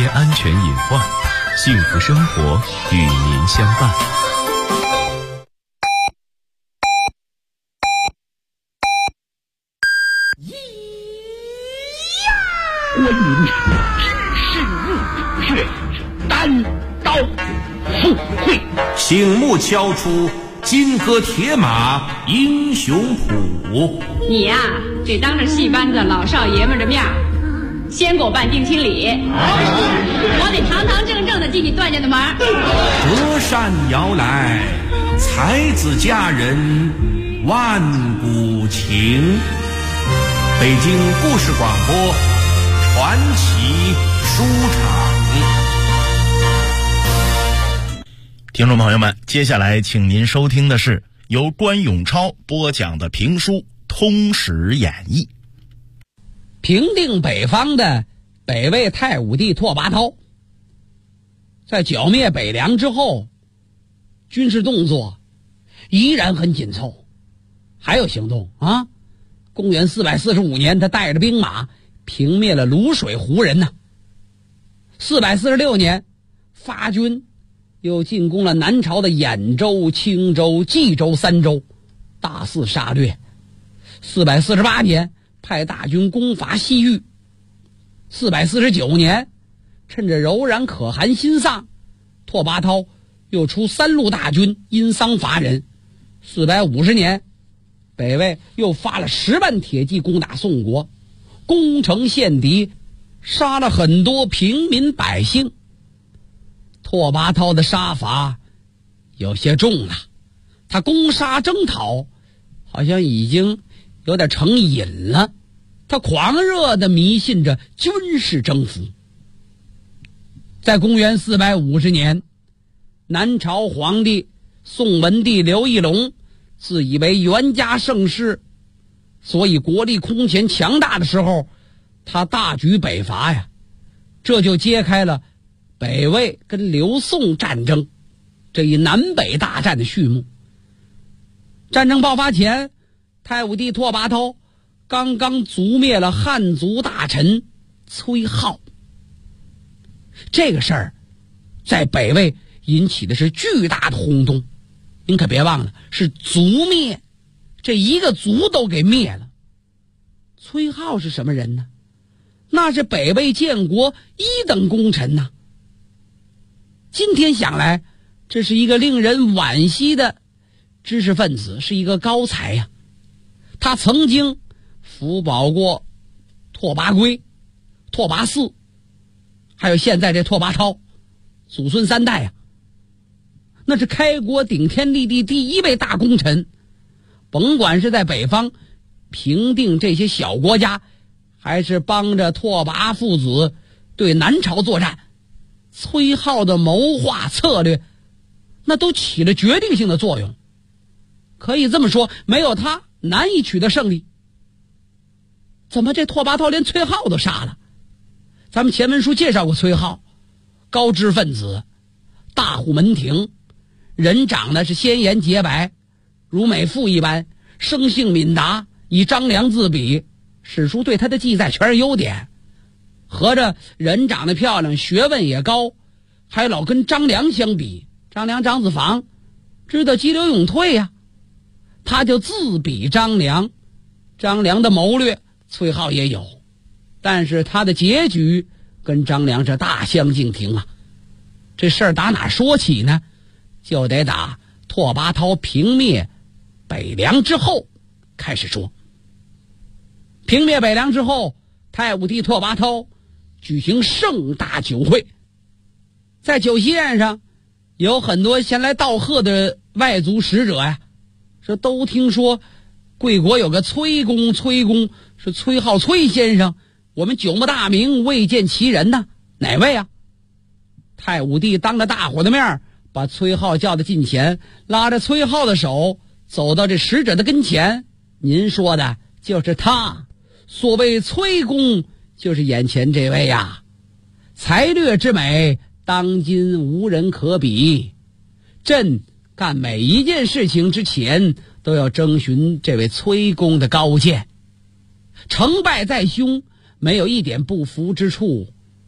些安全隐患，幸福生活与您相伴。 观音知事入穴，单刀赴会， 醒目敲出金戈铁马英雄谱。 你呀，这当着戏班子老少爷们的面，先给我办定亲礼，我得堂堂正正的进你段家的门。 隔山遥来，才子佳人万古情。北京故事广播传奇书场。 听众朋友们，接下来请您收听的是由关永超播讲的评书《通史演义》。 平定北方的北魏太武帝拓跋焘，在剿灭北凉之后，军事动作依然很紧凑，还有行动啊！公元445年，他带着兵马平灭了泸水胡人呢。446年，发军又进攻了南朝的兖州、青州、冀州3州，大肆杀掠。448年，派大军攻伐西域。449年，趁着柔然可汗心丧，拓跋焘又出3路大军因丧伐人。450年，北魏又发了10万铁骑攻打宋国，攻城陷敌，杀了很多平民百姓。拓跋焘的杀伐有些重了，他攻杀征讨好像已经有点成瘾了，他狂热地迷信着军事征服。在公元450年，南朝皇帝宋文帝刘义隆自以为袁家盛世，所以国力空前强大的时候，他大举北伐呀，这就揭开了北魏跟刘宋战争这一南北大战的序幕。战争爆发前，太武帝拓跋焘刚刚族灭了汉族大臣崔颢，这个事儿在北魏引起的是巨大的轰动。您可别忘了，是族灭，这一个族都给灭了。崔颢是什么人呢？那是北魏建国1等功臣呐。今天想来，这是一个令人惋惜的知识分子，是一个高才呀。他曾经辅保过拓跋圭、拓跋嗣，还有现在这拓跋焘，祖孙3代呀。那是开国顶天立地第1位大功臣，甭管是在北方平定这些小国家，还是帮着拓跋父子对南朝作战，崔颢的谋划策略那都起了决定性的作用。可以这么说，没有他难以取得胜利。怎么这拓跋焘连崔颢都杀了？咱们前文书介绍过崔颢，高知分子，大户门庭，人长得是鲜颜洁白，如美妇一般，生性敏达，以张良自比，史书对他的记载全是优点。合着人长得漂亮，学问也高，还老跟张良相比。张良张子房知道激流勇退呀，他就自比张良。张良的谋略崔颢也有，但是他的结局跟张良是大相径庭啊。这事儿打哪说起呢？就得打拓跋焘平灭北凉之后开始说。平灭北凉之后，太武帝拓跋焘举行盛大酒会，在酒席宴上有很多前来道贺的外族使者呀，说都听说贵国有个崔公是崔颢崔先生，我们久慕大名，未见其人呢，哪位啊？太武帝当着大伙的面把崔颢叫到近前，拉着崔颢的手走到这使者的跟前。您说的就是他，所谓崔公就是眼前这位呀，才略之美当今无人可比，朕干每一件事情之前都要征询这位崔公的高见，成败在胸，没有一点不服之处，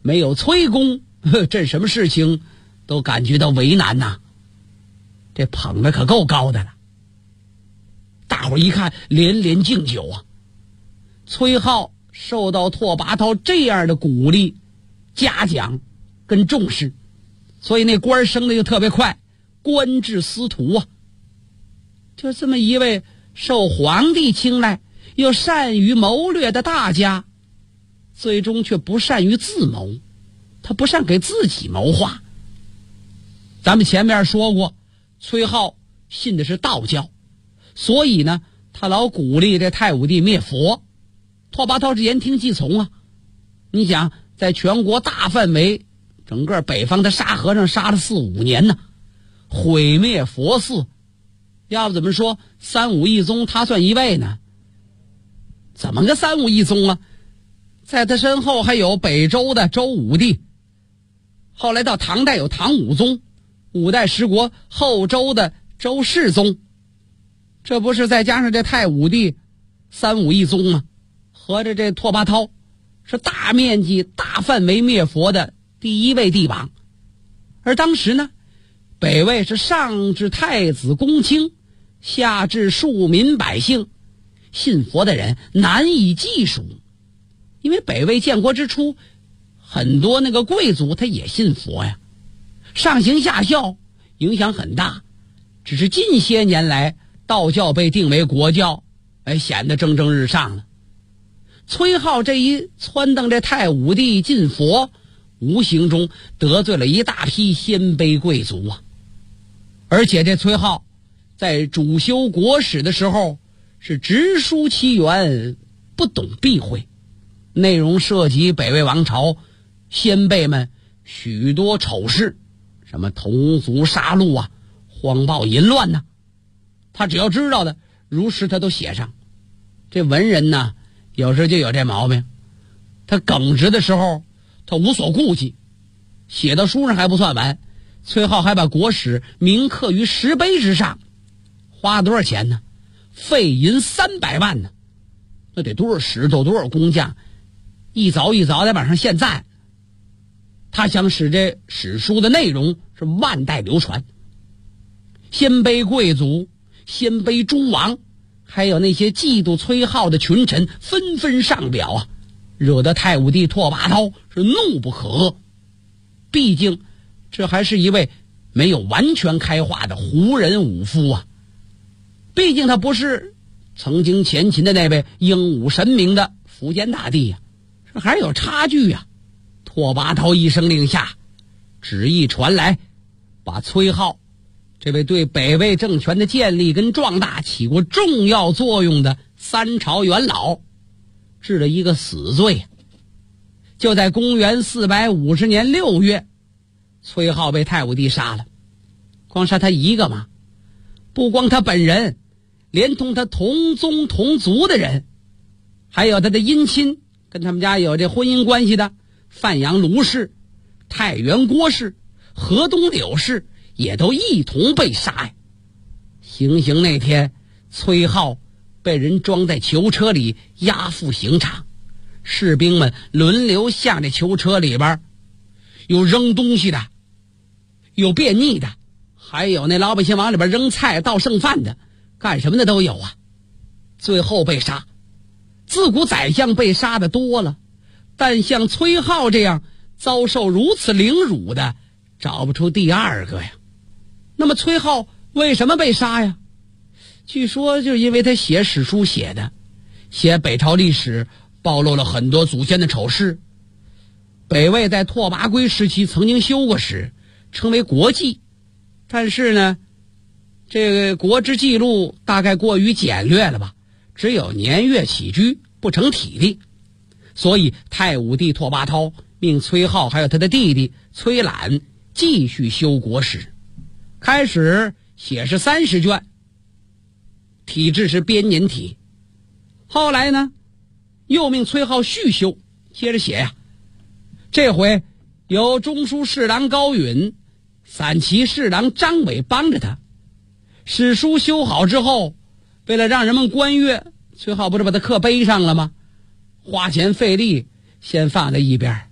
没有崔公，这什么事情都感觉到为难呐。这捧的可够高的了。大伙一看，连连敬酒啊。崔颢受到拓跋焘这样的鼓励、嘉奖跟重视，所以那官升的就特别快，官至司徒啊。就这么一位受皇帝青睐又善于谋略的大家，最终却不善于自谋，他不善给自己谋划。咱们前面说过，崔颢信的是道教，所以呢，他老鼓励这太武帝灭佛。拓跋焘是言听计从啊。你想，在全国大范围整个北方的沙和尚杀了4-5年呢，毁灭佛寺，要不怎么说3、5一宗他算一位呢？怎么个3、5一宗啊？在他身后还有北周的周武帝，后来到唐代有唐武宗，5代十国后周的周世宗，这不是再加上这太武帝3、5一宗吗？合着这拓跋焘是大面积大范围灭佛的第一位帝王。而当时呢，北魏是上至太子公卿，下至庶民百姓，信佛的人难以计数。因为北魏建国之初，很多那个贵族他也信佛呀，上行下效，影响很大。只是近些年来道教被定为国教，显得蒸蒸日上了。崔颢这一撺掇这太武帝进佛，无形中得罪了一大批鲜卑贵族啊。而且这崔颢在主修国史的时候是直抒其源，不懂避讳，内容涉及北魏王朝鲜卑们许多丑事，什么同族杀戮啊、荒暴淫乱呐，他只要知道的如实他都写上。这文人呢，有时就有这毛病，他耿直的时候他无所顾忌，写到书上还不算完，崔颢还把国史铭刻于石碑之上，花多少钱呢？费银300万呢。那得多少石头，多少工匠，一凿一凿在往上献赞。他想使这史书的内容是万代流传。鲜卑贵族、鲜卑诸王，还有那些嫉妒崔颢的群臣纷纷上表啊，惹得太武帝拓跋焘是怒不可遏。毕竟这还是一位没有完全开化的胡人武夫啊，毕竟他不是曾经前秦的那位英武神明的苻坚大帝呀，这还有差距呀。拓跋焘一声令下，旨意传来，把崔颢这位对北魏政权的建立跟壮大起过重要作用的3朝元老治了一个死罪。就在公元450年6月，崔颢被太武帝杀了。光杀他一个吗？不光他本人，连同他同宗同族的人，还有他的姻亲，跟他们家有这婚姻关系的范阳卢氏、太原郭氏、河东柳氏也都一同被杀呀。行刑那天，崔颢被人装在囚车里押赴刑场，士兵们轮流向这囚车里边，有扔东西的，有便溺的，还有那老百姓往里边扔菜倒剩饭的，干什么的都有啊。最后被杀，自古宰相被杀的多了，但像崔颢这样遭受如此凌辱的找不出第二个呀。那么崔颢为什么被杀呀？据说就是因为他写史书写北朝历史，暴露了很多祖先的丑事。北魏在拓跋圭时期曾经修过史，称为国记，但是呢，这个国之记录大概过于简略了吧，只有年月起居，不成体例。所以太武帝拓跋焘命崔颢还有他的弟弟崔览继续修国史，开始写是30卷，体制是编年体。后来呢，又命崔颢续修，接着写呀。这回由中书侍郎高允、散骑侍郎张伟帮着他。史书修好之后，为了让人们观阅，崔颢不是把它刻碑上了吗？花钱费力先放在一边，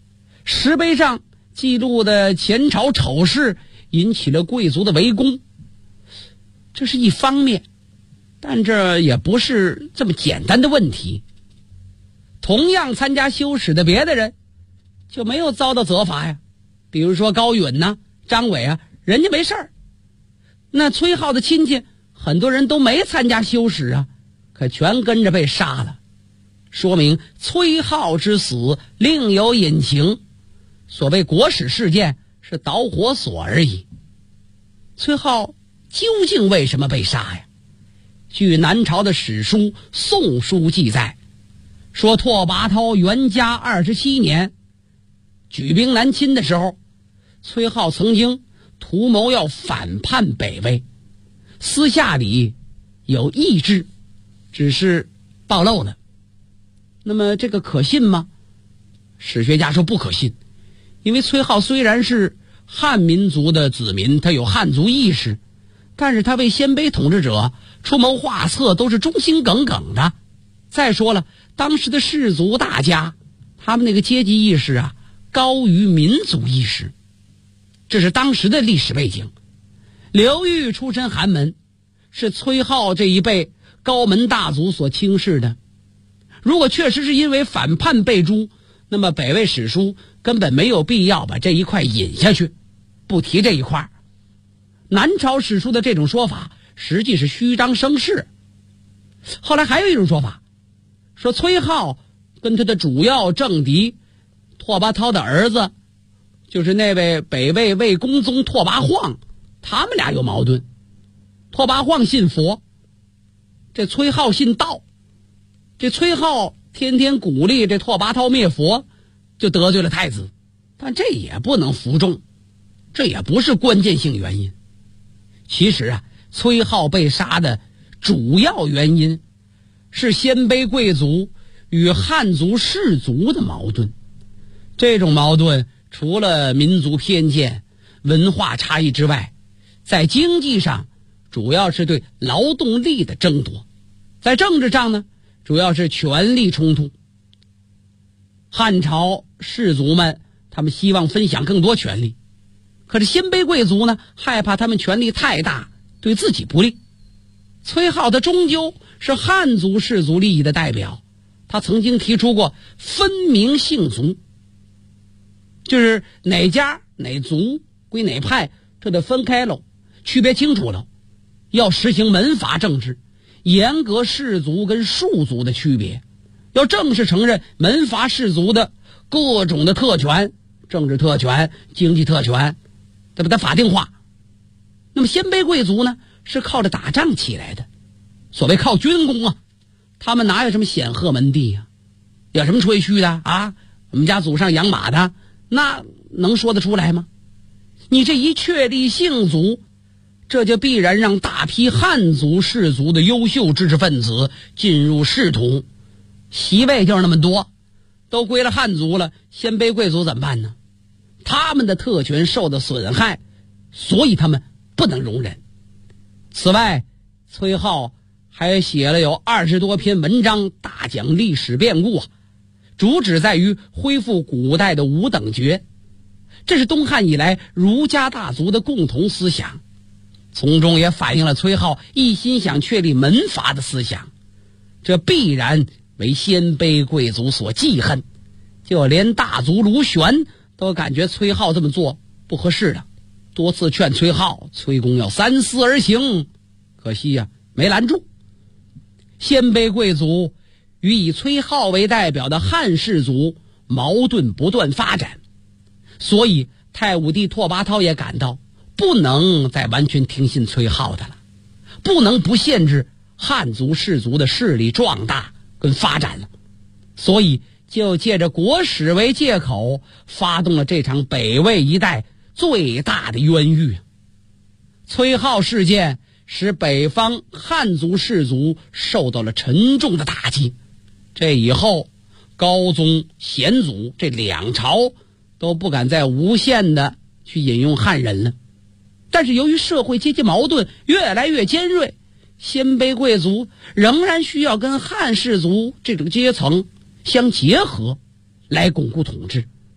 石碑上记录的前朝丑事引起了贵族的围攻，这是一方面，但这也不是这么简单的问题。同样参加修史的别的人就没有遭到责罚呀，比如说高允呐、张伟啊，人家没事儿。那崔颢的亲戚很多人都没参加修史啊，可全跟着被杀了，说明崔颢之死另有隐情。所谓国史事件是导火索而已。崔颢究竟为什么被杀呀？据南朝的史书《宋书》记载，说拓跋焘元嘉27年举兵南侵的时候，崔颢曾经图谋要反叛北魏，私下里有意志，只是暴露了。那么这个可信吗？史学家说不可信，因为崔颢虽然是汉民族的子民，他有汉族意识，但是他为鲜卑统治者出谋划策都是忠心耿耿的。再说了，当时的士族大家，他们那个阶级意识啊高于民族意识，这是当时的历史背景。刘裕出身寒门，是崔颢这一辈高门大族所轻视的。如果确实是因为反叛被诛，那么北魏史书根本没有必要把这一块引下去，不提这一块。南朝史书的这种说法实际是虚张声势。后来还有一种说法，说崔颢跟他的主要政敌拓跋焘的儿子，就是那位北魏魏公宗拓跋晃，他们俩有矛盾。拓跋晃信佛，这崔颢信道，这崔颢天天鼓励这拓跋焘灭佛，就得罪了太子。但这也不能服众，这也不是关键性原因。其实啊，崔颢被杀的主要原因是鲜卑贵族与汉族士族的矛盾。这种矛盾除了民族偏见、文化差异之外，在经济上主要是对劳动力的争夺，在政治上呢，主要是权力冲突。汉朝士族们他们希望分享更多权利，可是鲜卑贵族呢，害怕他们权力太大，对自己不利。崔颢他终究是汉族士族利益的代表，他曾经提出过分明姓族，就是哪家哪族归哪派，这得分开喽，区别清楚了。要实行门阀政治，严格士族跟庶族的区别，要正式承认门阀士族的各种的特权，政治特权、经济特权，得把它法定化。那么鲜卑贵族呢，是靠着打仗起来的，所谓靠军功啊，他们哪有什么显赫门第啊？有什么吹嘘的啊？我们家祖上养马的，那能说得出来吗？你这一确立姓族，这就必然让大批汉族士族的优秀知识分子进入仕途，席位就是那么多，都归了汉族了，鲜卑贵族怎么办呢？他们的特权受到损害，所以他们不能容忍。此外，崔颢还写了有20多篇文章，大讲历史变故啊，主旨在于恢复古代的五等爵，这是东汉以来儒家大族的共同思想，从中也反映了崔颢一心想确立门阀的思想，这必然为鲜卑贵族所忌恨，就连大族卢玄都感觉崔颢这么做不合适的，多次劝崔颢、崔公要三思而行，可惜呀，没拦住。鲜卑贵族与以崔颢为代表的汉士族矛盾不断发展，所以太武帝拓跋焘也感到不能再完全听信崔颢的了，不能不限制汉族士族的势力壮大跟发展了，所以就借着国史为借口，发动了这场北魏一代最大的冤狱。崔颢事件使北方汉族士族受到了沉重的打击，这以后高宗、显祖这两朝都不敢再无限的去引用汉人了。但是由于社会阶级矛盾越来越尖锐，鲜卑贵族仍然需要跟汉士族这种阶层相结合来巩固统治。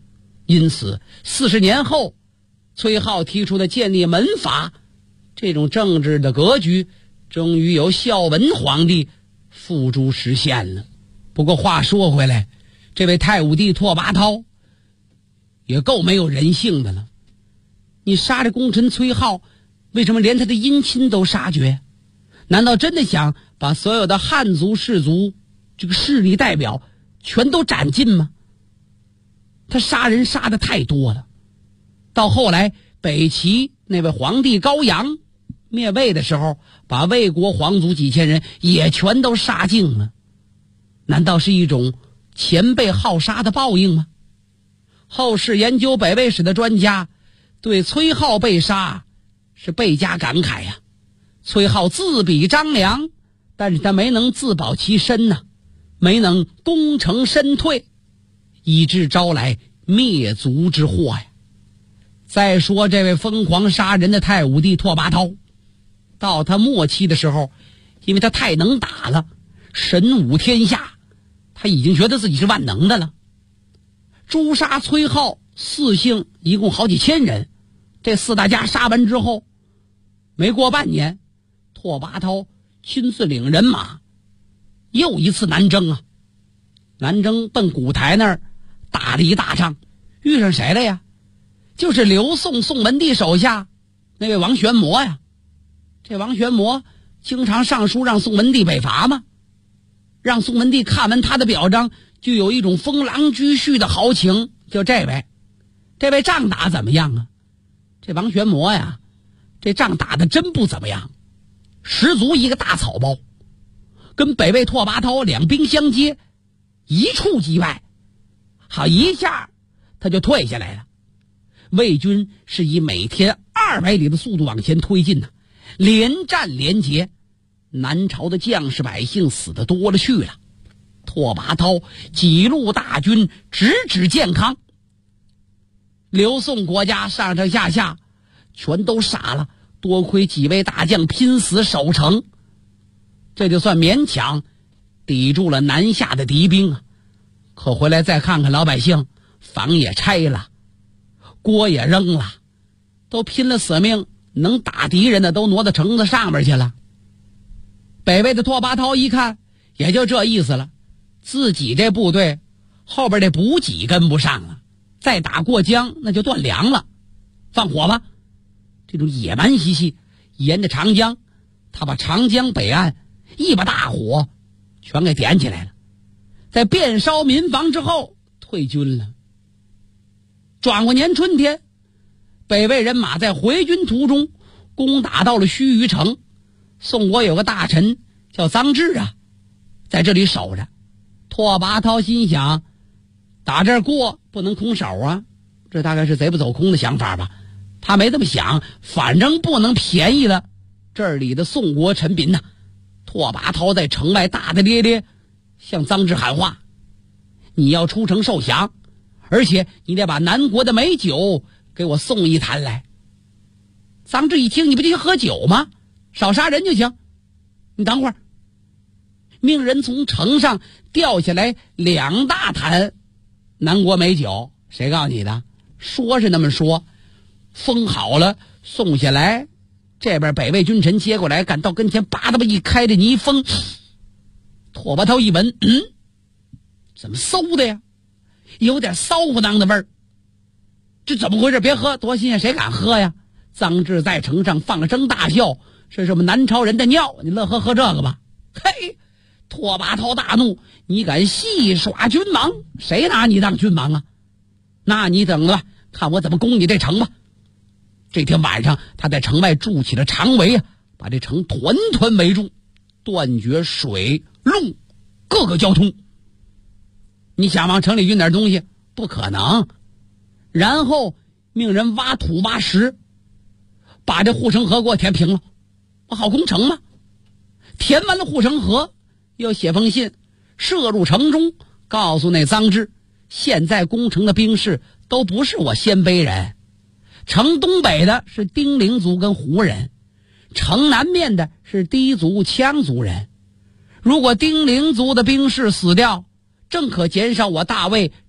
因此40年后，崔颢提出的建立门阀这种政治的格局，终于由孝文皇帝付诸实现了。不过话说回来，这位太武帝拓跋焘也够没有人性的了。你杀这功臣崔颢，为什么连他的姻亲都杀绝？难道真的想把所有的汉族氏族这个势力代表全都斩尽吗？他杀人杀得太多了。到后来北齐那位皇帝高阳灭魏的时候，把魏国皇族几千人也全都杀尽了。难道是一种前辈好杀的报应吗？后世研究北魏史的专家对崔颢被杀是倍加感慨呀。崔颢自比张良，但是他没能自保其身呐，没能功成身退，以致招来灭族之祸呀。再说这位疯狂杀人的太武帝拓跋焘，到他末期的时候，因为他太能打了，神武天下，他已经觉得自己是万能的了。诛杀崔颢4姓一共好几千人，这4大家杀完之后，没过半年，拓跋焘亲自领人马又一次南征啊。南征奔古台那儿打了一大仗，遇上谁了呀？就是刘宋宋文帝手下那位王玄谟呀。这王玄谟经常上书让宋文帝北伐嘛，让宋文帝看完他的表彰，就有一种封狼居胥的豪情。就这位仗打怎么样啊？这王玄谟呀，这仗打得真不怎么样，十足一个大草包，跟北魏拓跋焘两兵相接，一触即败，好一下他就退下来了。魏军是以每天200里的速度往前推进呢，连战连捷，南朝的将士百姓死得多了去了。拓跋焘几路大军直指建康，刘宋国家上上下下全都傻了，多亏几位大将拼死守城，这就算勉强抵住了南下的敌兵啊。可回来再看看老百姓，房也拆了，锅也扔了，都拼了死命，能打敌人的都挪到城子上面去了。北魏的拓跋焘一看也就这意思了，自己这部队后边这补给跟不上了，再打过江那就断粮了，放火吧。这种野蛮习气，沿着长江，他把长江北岸一把大火全给点起来了，在遍烧民房之后退军了。转过年春天，北魏人马在回军途中攻打到了须臾城，宋国有个大臣叫臧质啊，在这里守着。拓跋焘心想，打这儿过不能空手啊，这大概是贼不走空的想法吧。他没这么想，反正不能便宜了这里的宋国臣民呐。拓跋焘在城外大大咧咧向臧质喊话，你要出城受降，而且你得把南国的美酒给我送一坛来。臧质一听，你不就喝酒吗？少杀人就行，你等会儿。命人从城上掉下来2大坛南国美酒。谁告诉你的？说是那么说，封好了送下来，这边北魏君臣接过来，赶到跟前，叭的吧一开，这泥封。拓跋焘一闻，怎么馊的呀？有点骚乎当的味儿，这怎么回事？别喝，多新鲜，谁敢喝呀？臧质在城上放声大笑，是什么南朝人的尿？你乐呵喝这个吧？嘿，拓跋焘大怒，你敢戏耍君王？谁拿你当君王啊？那你等着看我怎么攻你这城吧。这天晚上，他在城外筑起了长围啊，把这城团团围住，断绝水陆各个交通。你想往城里运点东西，不可能。然后命人挖土挖石，把这护城河给我填平了，不好攻城吗？填完了护城河，又写封信射入城中，告诉那臧质，现在攻城的兵士都不是我鲜卑人，城东北的是丁零族跟胡人，城南面的是氐族羌族人。如果丁零族的兵士死掉，正可减少我大魏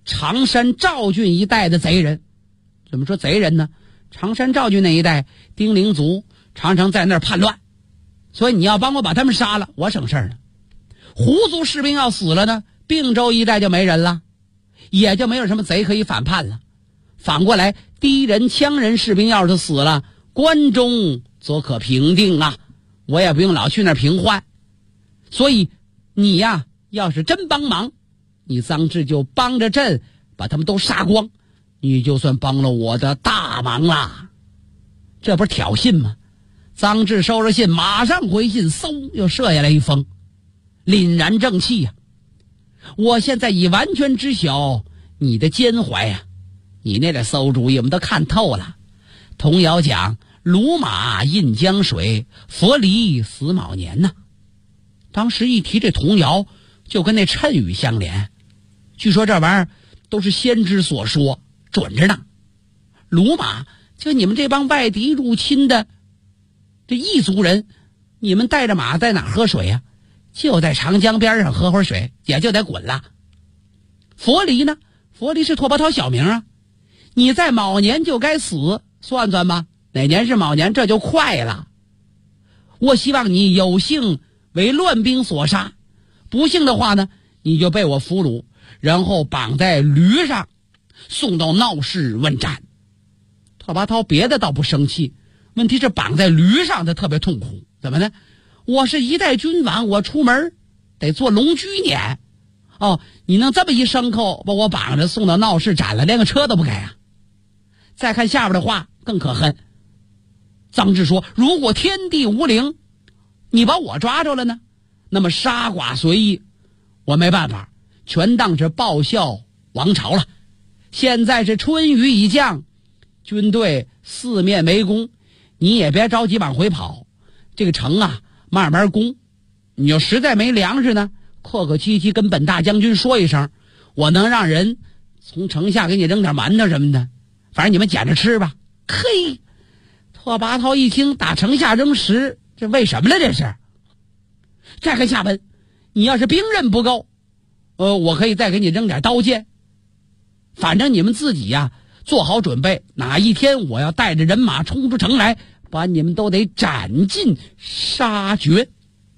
常山赵郡一带的贼人。怎么说贼人呢？常山赵郡那一带丁灵族常常在那儿叛乱，所以你要帮我把他们杀了，我省事儿了。胡族士兵要死了呢，并州一带就没人了，也就没有什么贼可以反叛了。反过来，敌人羌人士兵要是死了，关中则可平定啊，我也不用老去那儿平换。所以你呀，要是真帮忙，你臧志就帮着朕把他们都杀光，你就算帮了我的大忙啦。这不是挑衅吗？臧志收着信，马上回信，嗖又射下来一封，凛然正气呀。我现在已完全知晓你的奸怀呀，你那点馊主意我们都看透了。童谣讲鲁马印江水，佛离死卯年呐。当时一提这童谣，就跟那谶语相连。据说这玩意儿都是先知所说，准着呢。鲁马就你们这帮外敌入侵的这异族人，你们带着马在哪喝水呀？就在长江边上喝会儿水，也就得滚了。佛离呢？佛离是拓跋焘小名啊。你在卯年就该死，算算吧，哪年是卯年，这就快了。我希望你有幸为乱兵所杀，不幸的话呢，你就被我俘虏，然后绑在驴上送到闹市问斩。拓跋焘别的倒不生气，问题是绑在驴上他特别痛苦。怎么呢？我是一代君王，我出门得做龙驹撵。哦，你能这么一牲口把我绑着送到闹市斩了，连个车都不给啊。再看下边的话更可恨。臧志说，如果天地无灵，你把我抓着了呢，那么杀剐随意，我没办法，全当是报效王朝了。现在是春雨已降，军队四面围攻，你也别着急往回跑，这个城啊慢慢攻。你要实在没粮食呢，客客气气跟本大将军说一声，我能让人从城下给你扔点馒头什么的，反正你们捡着吃吧。嘿，拓跋焘一听打城下扔食，这为什么了这是？再看下文，你要是兵刃不够，我可以再给你扔点刀剑，反正你们自己呀做好准备，哪一天我要带着人马冲出城来，把你们都得斩尽杀绝。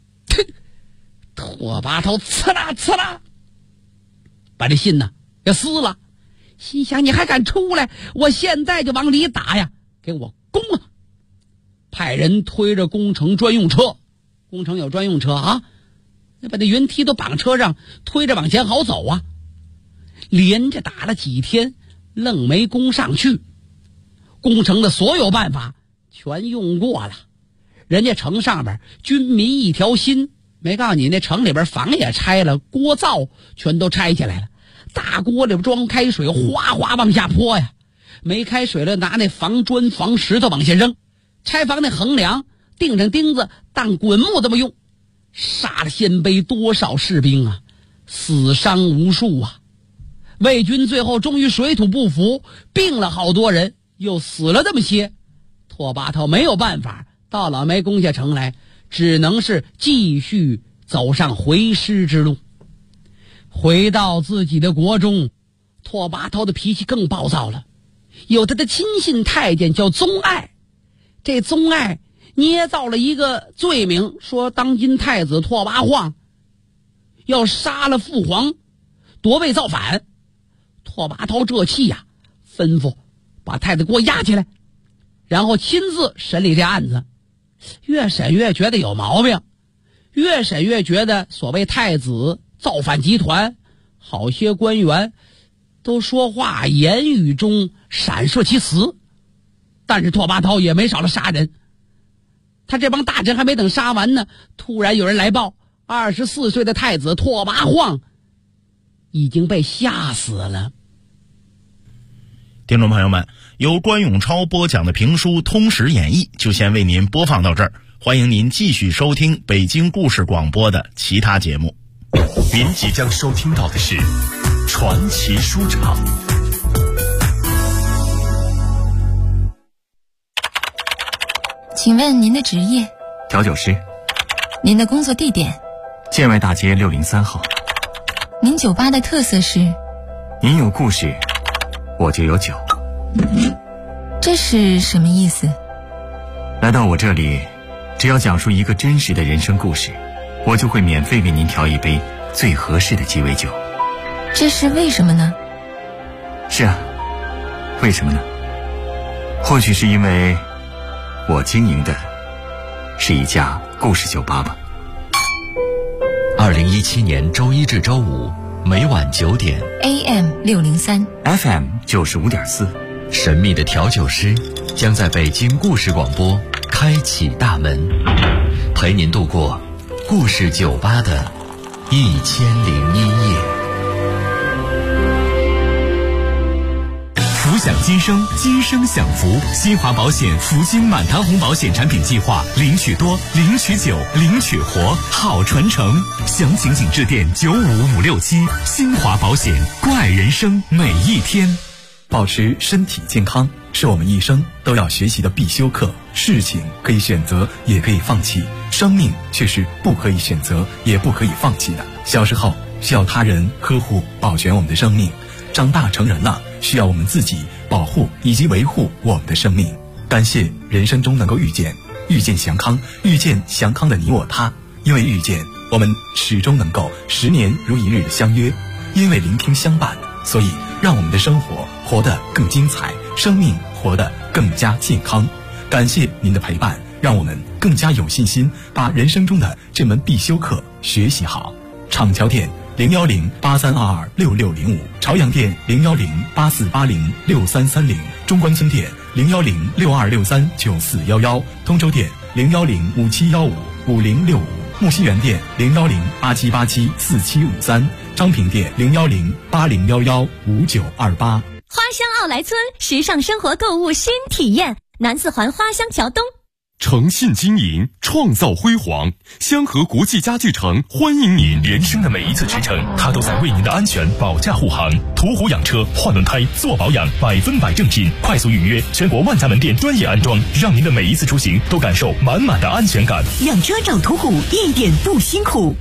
拓跋焘呲啦呲啦把这信呢给撕了，心想你还敢出来，我现在就往里打呀，给我攻了。派人推着攻城专用车，攻城有专用车啊，把那云梯都绑车上，推着往前好走啊。连着打了几天，愣没攻上去。攻城的所有办法全用过了，人家城上边军民一条心，没告诉你那城里边房也拆了，锅灶全都拆下来了，大锅里边装开水，哗哗往下泼呀。没开水了，拿那防砖防石头往下扔，拆房那横梁钉上钉子当滚木这么用，杀了鲜卑多少士兵啊，死伤无数啊。魏军最后终于水土不服，病了好多人，又死了这么些。拓跋焘没有办法，到老没攻下城来，只能是继续走上回师之路。回到自己的国中，拓跋焘的脾气更暴躁了。有他的亲信太监叫宗爱，这宗爱捏造了一个罪名，说当今太子拓跋晃要杀了父皇，夺位造反。拓跋焘这气呀，吩咐把太子给我押起来，然后亲自审理这案子。越审越觉得有毛病，越审越觉得所谓太子造反集团好些官员都说话言语中闪烁其词。但是拓跋焘也没少了杀人，他这帮大臣还没等杀完呢，突然有人来报，24岁的太子拓跋晃已经被吓死了。 听众朋友们，由关永超播讲的评书《通史演义》就先为您播放到这儿，欢迎您继续收听北京故事广播的其他节目。 您即将收听到的是传奇书场。 请问您的职业？ 调酒师。 您的工作地点？ 建外大街603号。 您酒吧的特色是？ 您有故事，我就有酒。 这是什么意思？ 来到我这里，只要讲述一个真实的人生故事，我就会免费为您调一杯最合适的鸡尾酒。 这是为什么呢？ 是啊，为什么呢？或许是因为我经营的是一家故事酒吧吧。 2017年周一至周五每晚9点 AM603 FM 95.4， 神秘的调酒师将在北京故事广播开启大门，陪您度过故事酒吧的1001夜。福享今生，今生享福。新华保险福金满堂红保险产品计划，领取多，领取久，领取活，好传承。详情请致电95567。新华保险，关爱人生每一天。 保持身体健康是我们一生都要学习的必修课。事情可以选择，也可以放弃，生命却是不可以选择，也不可以放弃的。小时候需要他人呵护保全我们的生命，长大成人了，需要我们自己保护以及维护我们的生命。感谢人生中能够遇见祥康，遇见祥康的你我他。因为遇见，我们始终能够10年如一日的相约；因为聆听相伴，所以让我们的生活活得更精彩，生命活得更加健康。感谢您的陪伴，让我们更加有信心把人生中的这门必修课学习好。厂桥店01083226605，朝阳店01084806330，中关村店01062639411，通州店01057155065，木樨园店01087874753，昌平店01080115928。 花乡奥莱村时尚生活购物新体验，南四环花乡桥东。 诚信经营，创造辉煌。香河国际家具城欢迎您。人生的每一次驰骋，它都在为您的安全保驾护航。途虎养车换轮胎做保养，100%正品，快速预约，全国万家门店专业安装，让您的每一次出行都感受满满的安全感。 养车找途虎一点不辛苦。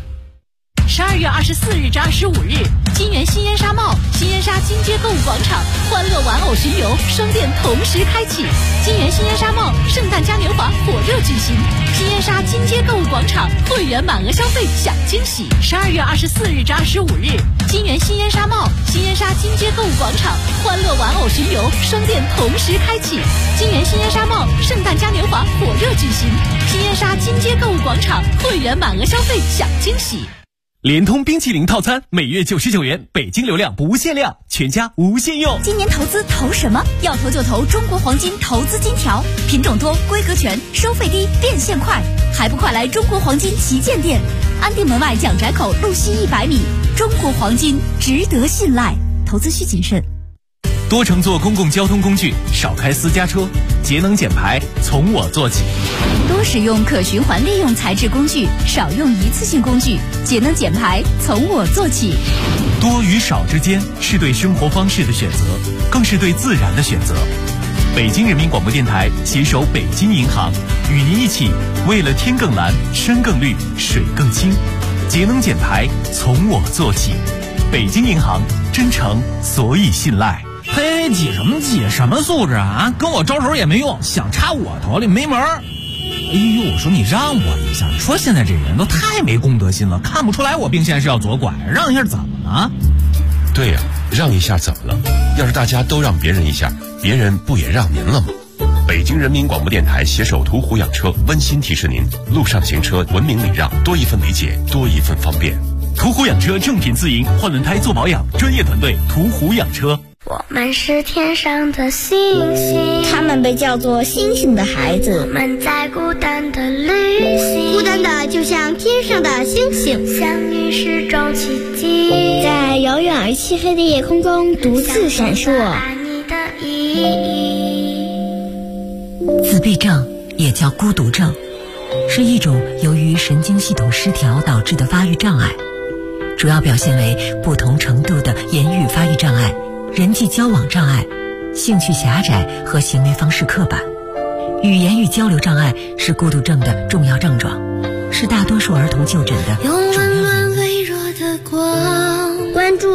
12月24日至25日，金源新烟纱帽、新烟纱金街购物广场欢乐玩偶巡游双店同时开启，金源新烟纱帽圣诞嘉年华火热举行，新烟纱金街购物广场会员满额消费享惊喜。12月24日至25日，金源新烟纱帽、新烟纱金街购物广场欢乐玩偶巡游双店同时开启，金源新烟纱帽圣诞嘉年华火热举行，新烟纱金街购物广场会员满额消费享惊喜。 联通冰淇淋套餐每月99元，北京流量不限量，全家无限用。 今年投资投什么？要投就投中国黄金投资金条，品种多，规格全，收费低，变现快，还不快来中国黄金旗舰店，安定门外蒋宅口路西100米。中国黄金值得信赖，投资需谨慎。 多乘坐公共交通工具，少开私家车，节能减排从我做起。 多使用可循环利用材质工具，少用一次性工具，节能减排从我做起。 多与少之间是对生活方式的选择，更是对自然的选择。北京人民广播电台携手北京银行，与您一起为了天更蓝、山更绿、水更清，节能减排从我做起。北京银行，真诚所以信赖。 嘿，挤什么挤？什么素质啊？跟我招手也没用，想插我头里没门儿。哎呦，我说你让我一下，你说现在这人都太没公德心了，看不出来我并线是要左拐，让一下怎么了？ 对呀，让一下怎么了？要是大家都让别人一下，别人不也让您了吗？北京人民广播电台携手途虎养车温馨提示您：路上行车文明礼让，多一份理解，多一份方便。 途虎养车正品自营，换轮胎做保养，专业团队途虎养车。 我们是天上的星星， 他们被叫做星星的孩子。 我们在孤单的旅行， 孤单的就像天上的星星， 相遇是种奇迹， 在遥远而漆黑的夜空中独自闪烁。 爱你的意义。 自闭症也叫孤独症，是一种由于神经系统失调导致的发育障碍，主要表现为不同程度的言语发育障碍、人际交往障碍、兴趣狭窄和行为方式刻板。语言与交流障碍是孤独症的重要症状，是大多数儿童就诊的用温暖微弱的光关注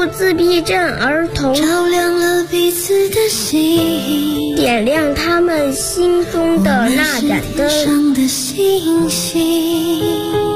助自闭症儿童， 照亮了彼此的心， 点亮他们心中的那盏灯。 上的星星。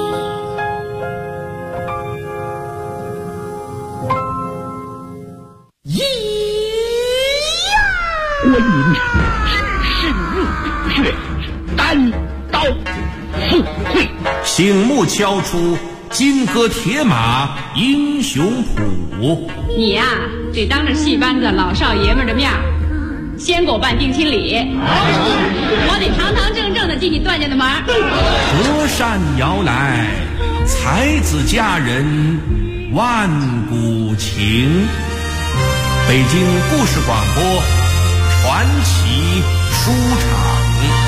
观音只是怒血，单刀赴会， 醒目敲出金戈铁马英雄谱。 你呀，得当着戏班子老少爷们的面先给我办定亲礼，我得堂堂正正的进你段家的门。 隔山遥来，才子佳人万古情。北京故事广播传奇书场。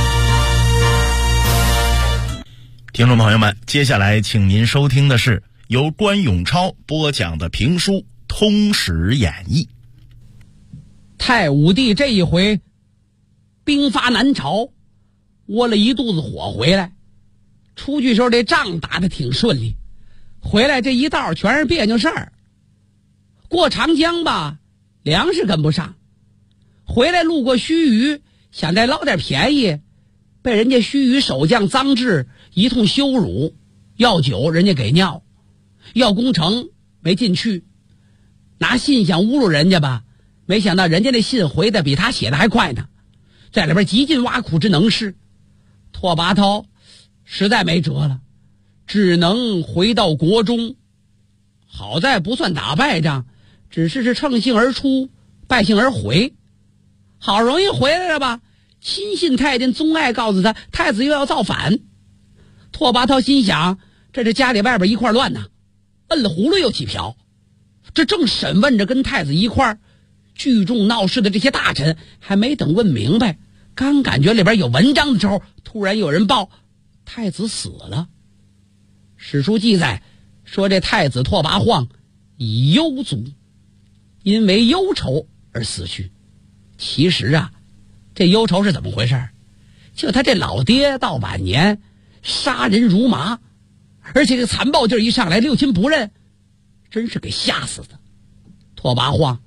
听众朋友们，接下来请您收听的是由关永超播讲的评书《通史演义》。 太武帝这一回兵发南朝，窝了一肚子火回来，出去时候这仗打得挺顺利，回来这一道全是别扭事儿。过长江吧，粮食跟不上，回来路过盱眙，想再捞点便宜，被人家盱眙守将臧质一通羞辱，要酒人家给尿，要攻城没进去，拿信想侮辱人家吧，没想到人家那信回的比他写的还快呢，在里边极尽挖苦之能事。拓跋焘实在没辙了，只能回到国中。好在不算打败仗，只是乘兴而出，败兴而回。好容易回来了吧，亲信太监宗爱告诉他，太子又要造反。拓跋焘心想，这是家里外边一块乱呐，摁了葫芦又起瓢。这正审问着跟太子一块聚众闹事的这些大臣，还没等问明白，刚感觉里边有文章的时候，突然有人报太子死了。史书记载说，这太子拓跋晃以忧卒，因为忧愁而死去。其实啊，这忧愁是怎么回事？就他这老爹到晚年杀人如麻，而且这个残暴劲儿一上来，六亲不认，真是给吓死的。拓跋晃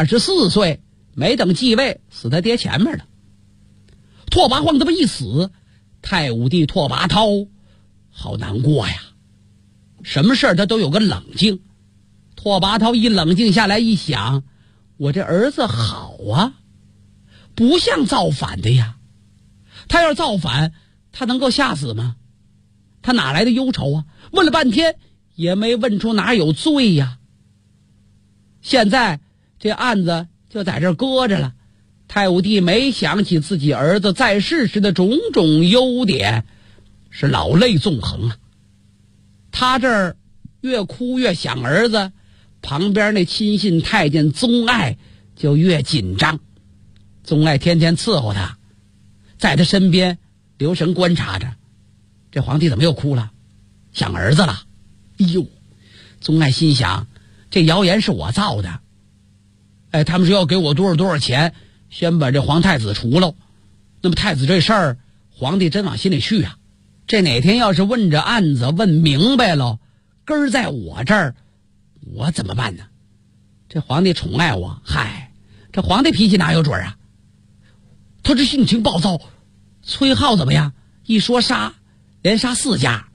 24岁，没等继位，死他爹前面了。拓跋晃这么一死，太武帝拓跋焘好难过呀，什么事儿他都有个冷静。拓跋焘一冷静下来一想，我这儿子好啊，不像造反的呀，他要是造反，他能够吓死吗？他哪来的忧愁啊？问了半天也没问出哪有罪呀。现在这案子就在这搁着了，太武帝没想起自己儿子在世时的种种优点，是老泪纵横啊。他这儿越哭越想儿子，旁边那亲信太监宗爱就越紧张。宗爱天天伺候他，在他身边留神观察着，这皇帝怎么又哭了？想儿子了。哎呦，宗爱心想，这谣言是我造的，他们说要给我多少钱，先把这皇太子除了。那么太子这事儿，皇帝真往心里去啊。这哪天要是问着案子问明白了，根儿在我这儿，我怎么办呢？这皇帝宠爱我，嗨，这皇帝脾气哪有准啊？他这性情暴躁，崔浩怎么样？一说杀，连杀4家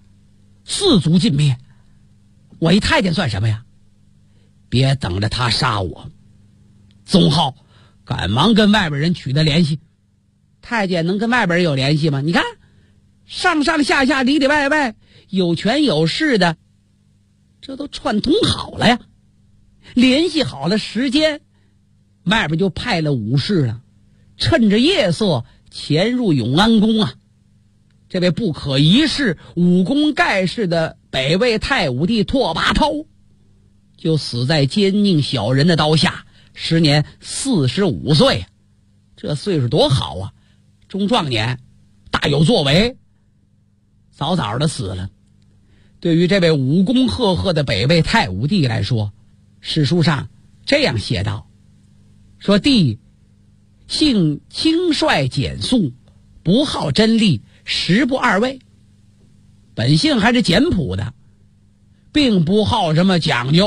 ，4族尽灭。我一太监算什么呀？别等着他杀我。宗浩赶忙跟外边人取得联系。太监能跟外边人有联系吗？你看上上下下里里外外有权有势的，这都串通好了呀。联系好了时间，外边就派了武士了，趁着夜色潜入永安宫啊。这位不可一世、武功盖世的北魏太武帝拓跋焘，就死在奸佞小人的刀下，时年45岁，这岁数多好啊！中壮年，大有作为，早早的死了。对于这位武功赫赫的北魏太武帝来说，史书上这样写道：说帝性轻率简素，不好真利，实不二位。本性还是简朴的，并不好什么讲究，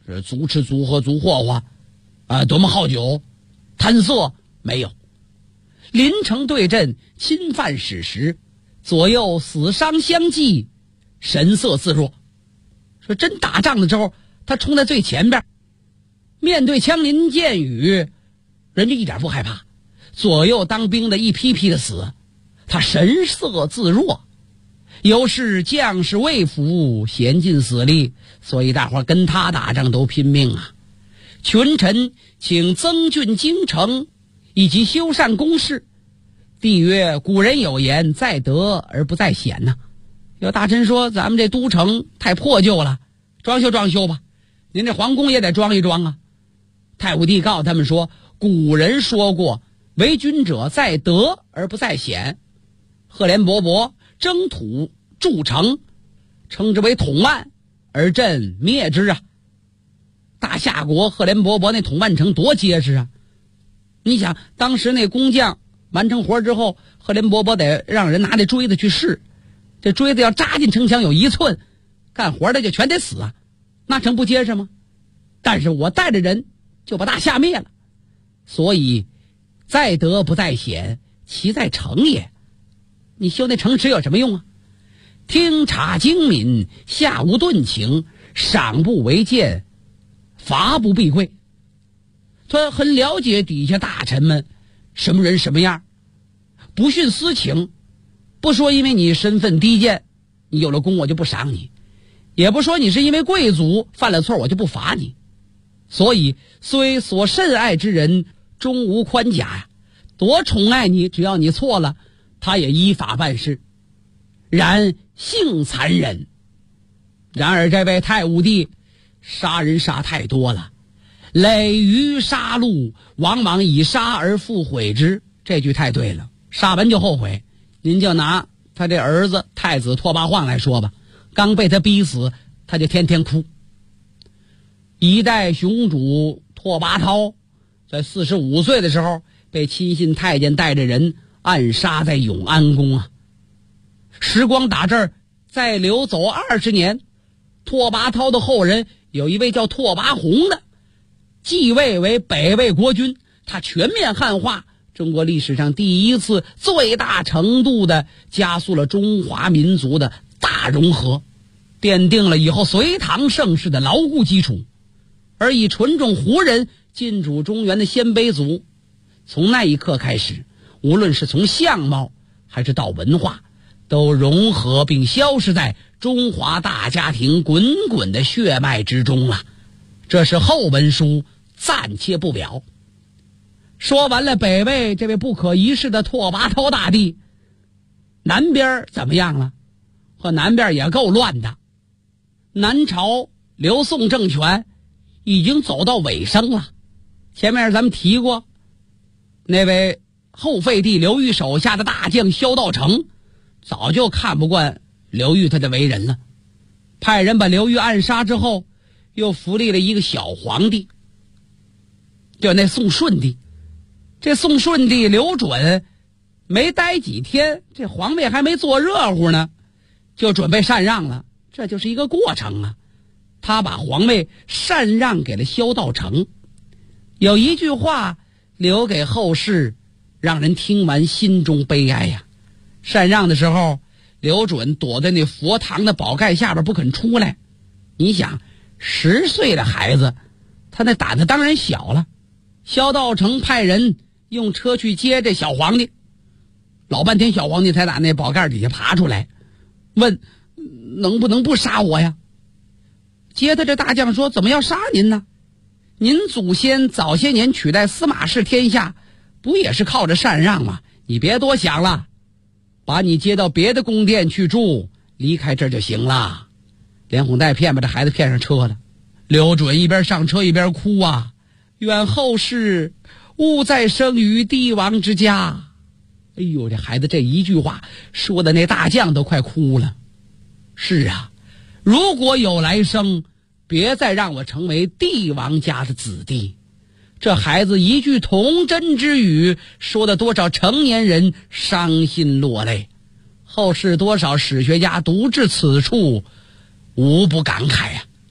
是足吃足喝足霍霍多么好酒贪色，没有。临城对阵，侵犯史实，左右死伤相继，神色自若。说真打仗的时候，他冲在最前边，面对枪林箭雨，人家一点不害怕。左右当兵的一批批的死，他神色自若。有时将士未服，闲尽死力，所以大伙跟他打仗都拼命啊。群臣请增峻京城，以及修缮宫室。帝曰：古人有言，在德而不在贤呐。有大臣说咱们这都城太破旧了，装修装修吧，您这皇宫也得装一装啊。太武帝告诉他们说，古人说过，为君者在德而不在贤。赫连勃勃征土筑城，称之为统万，而朕灭之啊。大夏国赫连勃勃那统万城多结实啊！你想当时那工匠完成活之后，赫连勃勃得让人拿这锥子去试，这锥子要扎进城墙有1寸，干活的就全得死啊，那城不结实吗？但是我带着人就把大夏灭了，所以在德不在贤，其在诚也。你修那城池有什么用啊？听察精敏，下无顿情，赏不为谏，罚不避讳。他很了解底下大臣们什么人什么样，不徇私情，不说因为你身份低贱，你有了功我就不赏你，也不说你是因为贵族犯了错我就不罚你。所以虽所甚爱之人，终无宽假呀。多宠爱你，只要你错了，他也依法办事。然性残忍。然而这位太武帝杀人杀太多了，累于杀戮，往往以杀而复悔之。这句太对了，杀完就后悔。您就拿他这儿子太子拓跋晃来说吧，刚被他逼死，他就天天哭。一代雄主拓跋焘在45岁的时候，被亲信太监带着人暗杀在永安宫啊。时光打这儿再流走20年，拓跋焘的后人有一位叫拓跋宏的，继位为北魏国君，他全面汉化，中国历史上第一次最大程度的加速了中华民族的大融合，奠定了以后隋唐盛世的牢固基础。而以纯种胡人进主中原的鲜卑族，从那一刻开始，无论是从相貌还是到文化，都融合并消失在中华大家庭滚滚的血脉之中了。这是后文书，暂且不表。说完了北魏这位不可一世的拓跋焘大帝，南边怎么样了？和南边也够乱的。南朝刘宋政权已经走到尾声了。前面咱们提过，那位后废帝刘裕手下的大将萧道成早就看不惯刘裕他的为人了，派人把刘裕暗杀之后，又扶立了一个小皇帝，就那宋顺帝。这宋顺帝刘准没待几天，这皇位还没坐热乎呢，就准备禅让了，这就是一个过程啊。他把皇位禅让给了萧道成，有一句话留给后世，让人听完心中悲哀呀。禅让的时候，刘准躲在那佛堂的宝盖下边不肯出来。你想10岁的孩子，他那胆子当然小了。萧道成派人用车去接这小皇帝，老半天小皇帝才打那宝盖底下爬出来，问能不能不杀我呀？接他这大将说，怎么要杀您呢？您祖先早些年取代司马氏天下，不也是靠着禅让吗？你别多想了，把你接到别的宫殿去住，离开这儿就行了。连哄带骗把这孩子骗上车了。刘准一边上车一边哭啊，愿后世勿再生于帝王之家。哎呦，这孩子这一句话说的那大将都快哭了。是啊，如果有来生，别再让我成为帝王家的子弟。这孩子一句童真之语，说的多少成年人伤心落泪。后世多少史学家读至此处，无不感慨呀。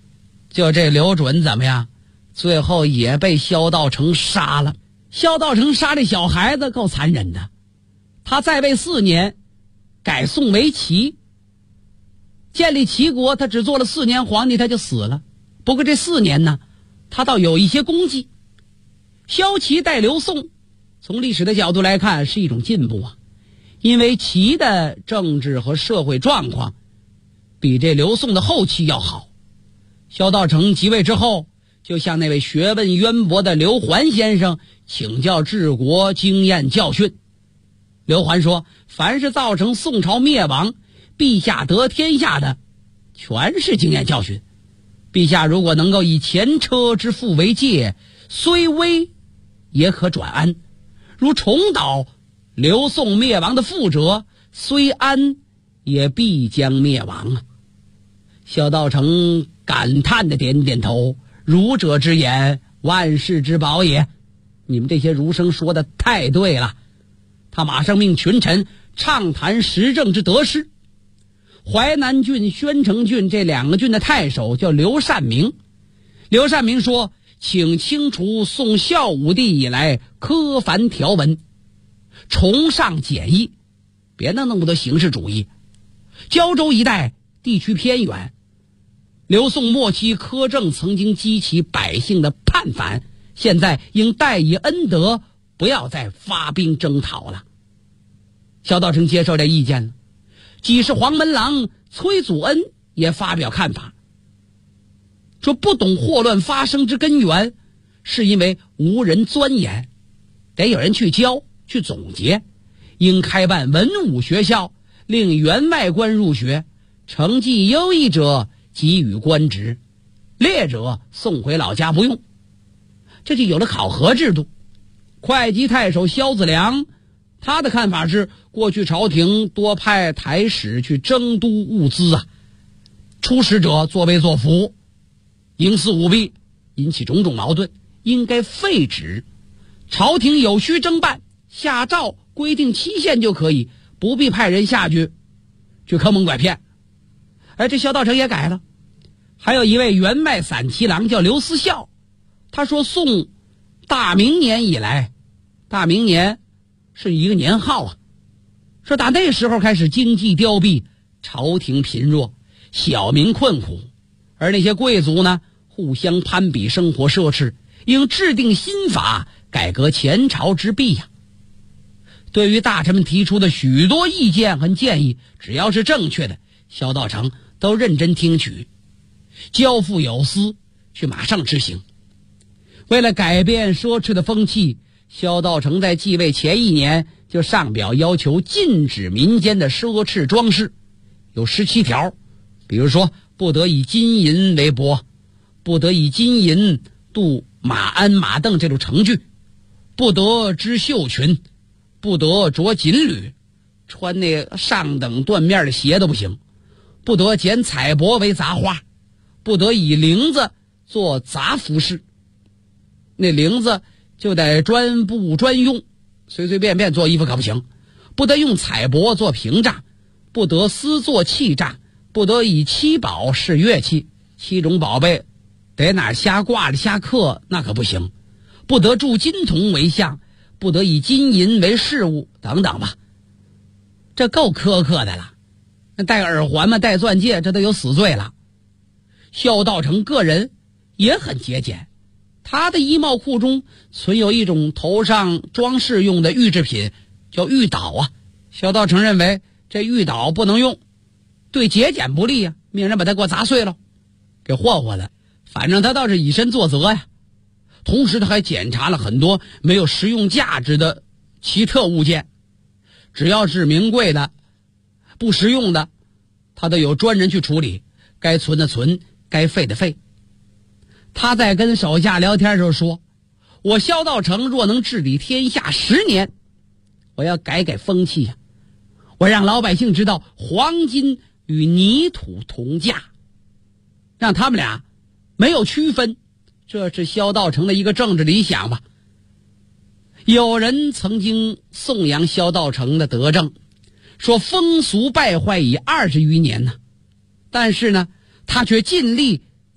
就这刘准怎么样？最后也被萧道成杀了。萧道成杀这小孩子够残忍的，他在位4年，改宋为齐，建立齐国，他只做了4年皇帝，他就死了。不过这4年呢，他倒有一些功绩。萧齐代刘宋，从历史的角度来看是一种进步啊，因为齐的政治和社会状况比这刘宋的后期要好。萧道成即位之后，就向那位学问渊博的刘桓先生请教治国经验教训。刘桓说，凡是造成宋朝灭亡，陛下得天下的，全是经验教训。陛下如果能够以前车之覆为戒，虽危也可转安，如重蹈刘宋灭亡的覆辙，虽安也必将灭亡啊。萧道成感叹的点点头，儒者之言，万世之宝也。你们这些儒生说的太对了。他马上命群臣畅谈时政之得失。淮南郡、宣城郡这2个郡的太守叫刘善明。刘善明说，请清除宋孝武帝以来苛繁条文，崇尚简易，别弄那么多形式主义。胶州一带地区偏远，刘宋末期苛政曾经激起百姓的叛反，现在应代以恩德，不要再发兵征讨了。萧道成接受这意见了。几世黄门郎崔祖恩也发表看法，说不懂祸乱发生之根源，是因为无人钻研，得有人去教去总结，应开办文武学校，令员外官入学，成绩优异者给予官职，劣者送回老家不用。这就有了考核制度。会稽太守萧子良，他的看法是，过去朝廷多派台使去征都物资啊，出使者作威作福，营私舞弊，引起种种矛盾，应该废止。朝廷有需征办，下诏规定期限就可以，不必派人下去坑蒙拐骗。这萧道成也改了。还有一位员外散骑郎叫刘思孝，他说宋大明年以来，大明年是一个年号啊，说打那时候开始经济凋敝，朝廷贫弱，小民困苦，而那些贵族呢，互相攀比，生活奢侈，应制定新法，改革前朝之弊呀。对于大臣们提出的许多意见和建议，只要是正确的，萧道成都认真听取，交付有司，去马上执行。为了改变奢侈的风气，萧道成在继位前1年就上表要求禁止民间的奢侈装饰，有17条。比如说，不得以金银为帛，不得以金银镀马鞍马镫这种程具，不得织绣裙，不得着锦履，穿那上等缎面的鞋都不行，不得剪彩帛为杂花，不得以绫子做杂服饰，那绫子就得专布专用，随随便便做衣服可不行，不得用彩帛做屏障，不得私做器障，不得以7宝饰乐器，7种宝贝得哪瞎挂着瞎刻那可不行，不得铸金铜为像，不得以金银为饰物等等吧。这够苛刻的了，那戴耳环嘛，戴钻戒，这都有死罪了。萧道成个人也很节俭，他的衣帽裤中存有一种头上装饰用的玉制品，叫玉岛啊。萧道成认为这玉岛不能用，对节俭不利啊，命人把它给我砸碎了，给霍霍的。反正他倒是以身作则呀。同时他还检查了很多没有实用价值的奇特物件，只要是名贵的不实用的，他都有专人去处理，该存的存，该废的废。他在跟手下聊天的时候说，我萧道成若能治理天下10年，我要改改风气呀，我让老百姓知道黄金与泥土同价，让他们俩没有区分，这是萧道成的一个政治理想吧。有人曾经颂扬萧道成的德政，说风俗败坏已20余年呢，但是呢，他却尽力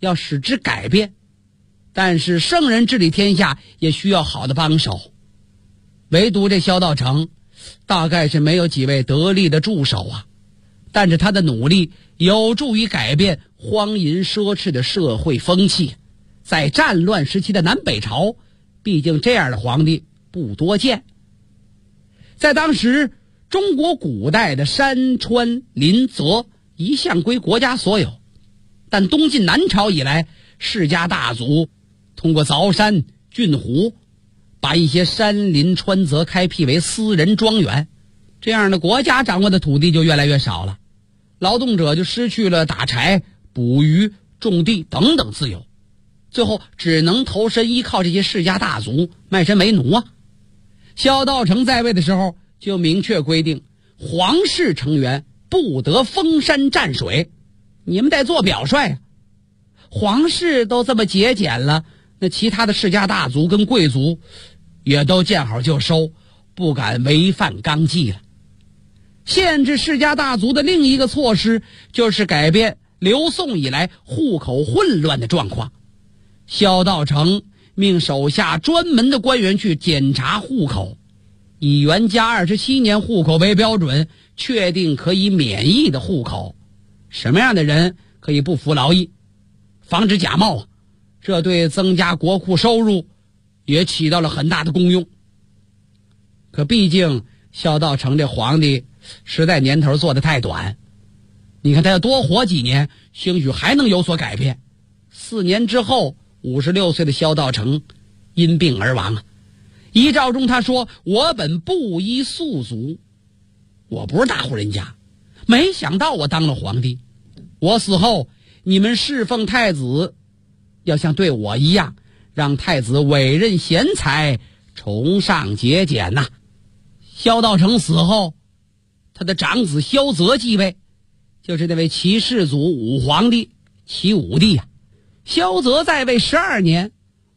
要使之改变，但是圣人治理天下也需要好的帮手。唯独这萧道成大概是没有几位得力的助手啊，但是他的努力有助于改变荒淫奢侈的社会风气。在战乱时期的南北朝，毕竟这样的皇帝不多见。在当时中国古代的山川林泽一向归国家所有，但东晋南朝以来，世家大族通过凿山浚湖，把一些山林川泽开辟为私人庄园，这样的国家掌握的土地就越来越少了，劳动者就失去了打柴、捕鱼、种地等等自由，最后只能投身依靠这些世家大族，卖身为奴啊。萧道成在位的时候就明确规定，皇室成员不得封山占水，你们得做表率啊。皇室都这么节俭了，那其他的世家大族跟贵族也都见好就收，不敢违反纲纪了。限制世家大族的另一个措施就是改变刘宋以来户口混乱的状况。萧道成命手下专门的官员去检查户口，以元嘉27年户口为标准，确定可以免役的户口，什么样的人可以不服劳役，防止假冒啊，这对增加国库收入也起到了很大的功用。可毕竟萧道成这皇帝实在年头做得太短，你看他要多活几年，兴许还能有所改变。4年之后，56岁的萧道成因病而亡。遗诏中他说，我本布衣宿族，我不是大户人家，没想到我当了皇帝，我死后你们侍奉太子要像对我一样，让太子委任贤才，崇尚节俭呐。萧道成死后，他的长子萧泽继位，就是那位齐世祖武皇帝齐武帝啊。萧泽在位12年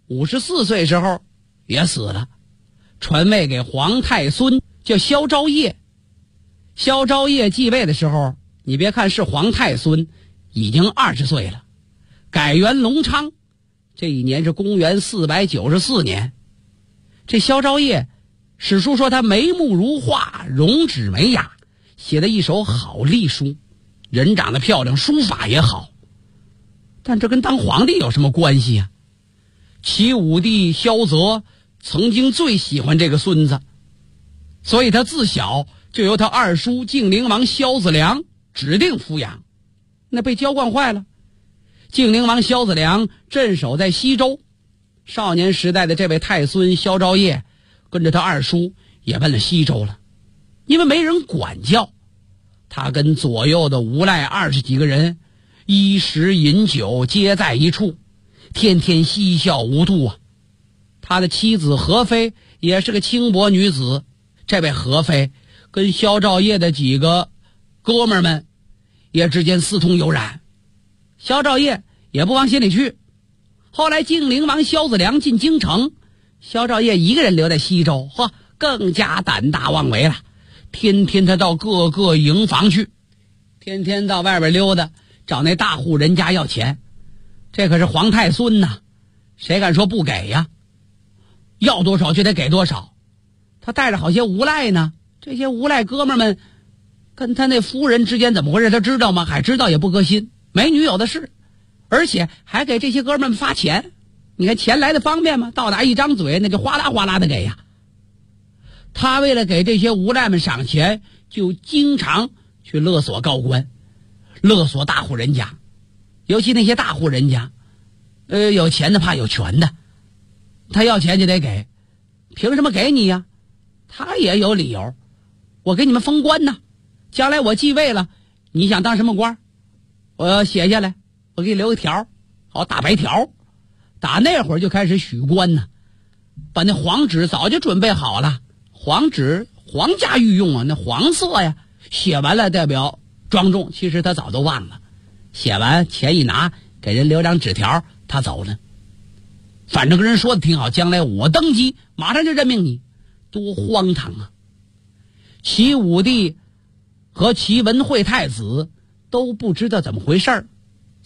，54岁时候也死了，传位给皇太孙，叫萧昭业。萧昭业继位的时候，你别看是皇太孙，已经20岁了。改元隆昌，这一年是公元494年。这萧昭业，史书说他眉目如画，容止美雅，写了一手好隶书，人长得漂亮，书法也好。但这跟当皇帝有什么关系啊？齐武帝萧泽曾经最喜欢这个孙子，所以他自小就由他二叔晋灵王萧子良指定抚养，那被娇惯坏了。晋灵王萧子良镇守在西周，少年时代的这位太孙萧昭业跟着他二叔也奔了西周了。因为没人管教，他跟左右的无赖20几个人衣食饮酒皆在一处，天天嬉笑无度啊。他的妻子何妃也是个轻薄女子，这位何妃跟萧昭业的几个哥们儿们也之间私通有染，萧昭业也不往心里去。后来晋灵王萧子良进京城，萧昭业一个人留在西周，更加胆大妄为了。天天他到各个营房去，天天到外边溜达，找那大户人家要钱。这可是皇太孙呐，谁敢说不给呀？要多少就得给多少。他带着好些无赖呢，这些无赖哥们们跟他那夫人之间怎么回事他知道吗？还知道也不搁心，没女友的事，而且还给这些哥们发钱。你看钱来的方便吗？到达一张嘴那就哗啦哗啦的给呀。他为了给这些无赖们赏钱，就经常去勒索高官，勒索大户人家，尤其那些大户人家，有钱的怕有权的，他要钱就得给，凭什么给你呀？他也有理由，我给你们封官呢，将来我继位了，你想当什么官？我写下来，我给你留个条，好大白条。打那会儿就开始许官呢，把那黄纸早就准备好了，黄纸皇家御用啊，那黄色呀，写完了代表庄重，其实他早都忘了，写完钱一拿，给人留张纸条，他走了。反正跟人说的挺好，将来我登基马上就任命你，多荒唐啊。齐武帝和齐文惠太子都不知道怎么回事儿，